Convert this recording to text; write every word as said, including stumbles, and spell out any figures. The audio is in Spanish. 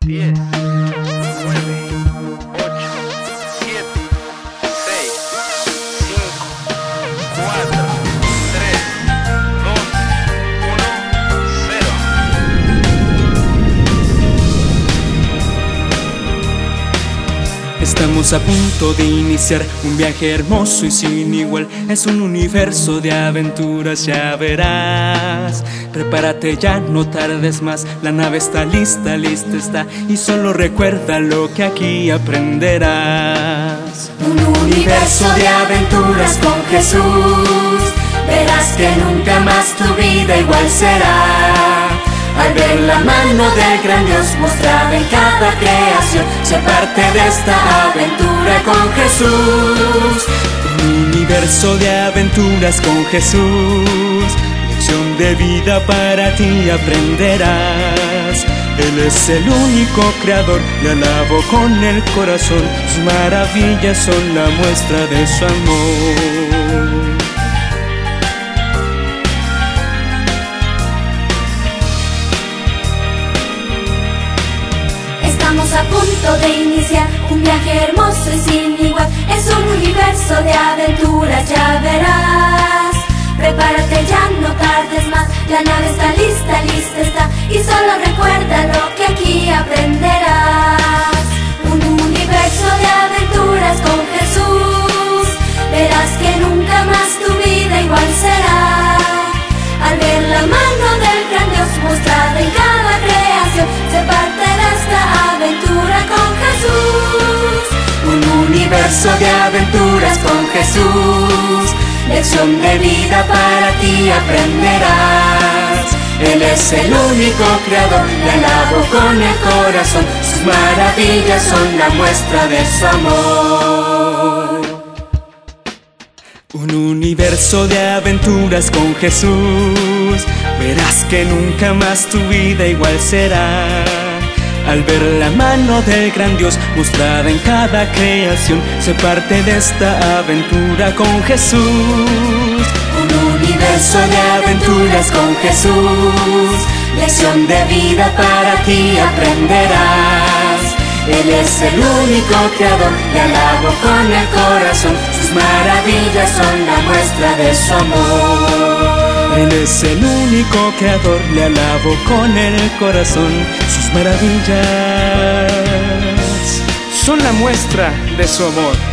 diez, nueve, ocho, siete, seis, cinco, cuatro, tres, dos, uno, cero. Estamos a punto de iniciar un viaje hermoso y sin igual. Es un universo de aventuras, ya verás. Prepárate ya, no tardes más. La nave está lista, lista está. Y solo recuerda lo que aquí aprenderás. Un universo de aventuras con Jesús. Verás que nunca más tu vida igual será. Al ver la mano del gran Dios mostrada en cada creación, sé parte de esta aventura con Jesús. Un universo de aventuras con Jesús. Lección de vida para ti aprenderás. Él es el único creador, le alabo con el corazón. Sus maravillas son la muestra de su amor. Estamos a punto de iniciar un viaje hermoso y sin igual. Es un universo de aventuras, ya verás. Prepárate ya, no tardes más. La nave está lista, lista está. Y solo recuerda lo que aquí aprenderás. Un universo de aventuras con Jesús. Verás que nunca más tu vida igual será. Al ver la mano del gran Dios mostrada en cada creación, sé parte de esta aventura con Jesús. Un universo de aventuras con Jesús. Lección de vida para ti aprenderás. Él es el único creador, le alabo con el corazón. Sus maravillas son la muestra de su amor. Un universo de aventuras con Jesús. Verás que nunca más tu vida igual será. Al ver la mano del gran Dios mostrada en cada creación, sé parte de esta aventura con Jesús. Un universo de aventuras con Jesús. Lección de vida para ti aprenderás. Él es el único creador, le alabo con el corazón. Sus maravillas son la muestra de su amor. Él es el único creador, le alabo con el corazón. Sus maravillas son la muestra de su amor.